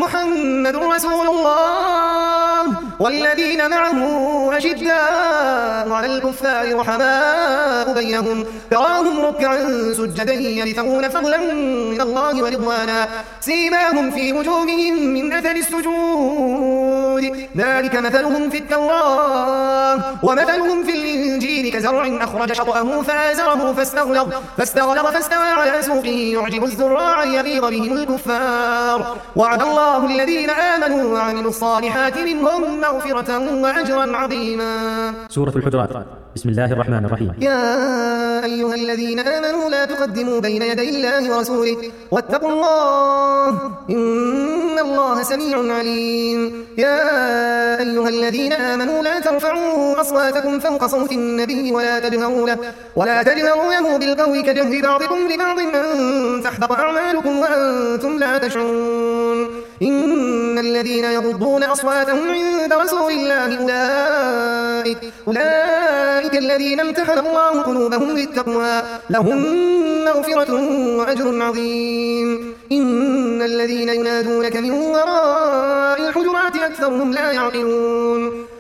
محمد رسول الله والذين معه أشداء على الكفار رحماء بينهم تراهم ركعا سجدا يبتغون فضلا من الله ورضوانا سيماهم في وجوههم من أثر السجود ذلك مثلهم في التوراة ومثلهم في الإنجيل كزرع أخرج شطأه فآزره فاستغلظ فاستوى على سوقه يعجب الزراع ليغيظ بهم الكفار وعد الله الذين آمنوا وعملوا الصالحات منهم مغفرة وأجرا عظيما. سورة الحجرات. بسم الله الرحمن الرحيم. يا أيها الذين آمنوا لا تقدموا بين يدي الله ورسوله واتقوا الله إن الله سميع عليم. يا أيها الذين آمنوا لا ترفعوا أصواتكم فوق صوت النبي ولا تجهروا له بالقول كجهر بعضكم لبعض أن تحبط أعمالكم وأنتم لا تشعرون. إن الذين يغضون أصواتهم عند رسول الله أولئك الذين امتحن الله قلوبهم للتقوى لهم مغفرة وأجر عظيم. إن الذين ينادونك من وراء الحجرات أكثرهم لا يعقلون.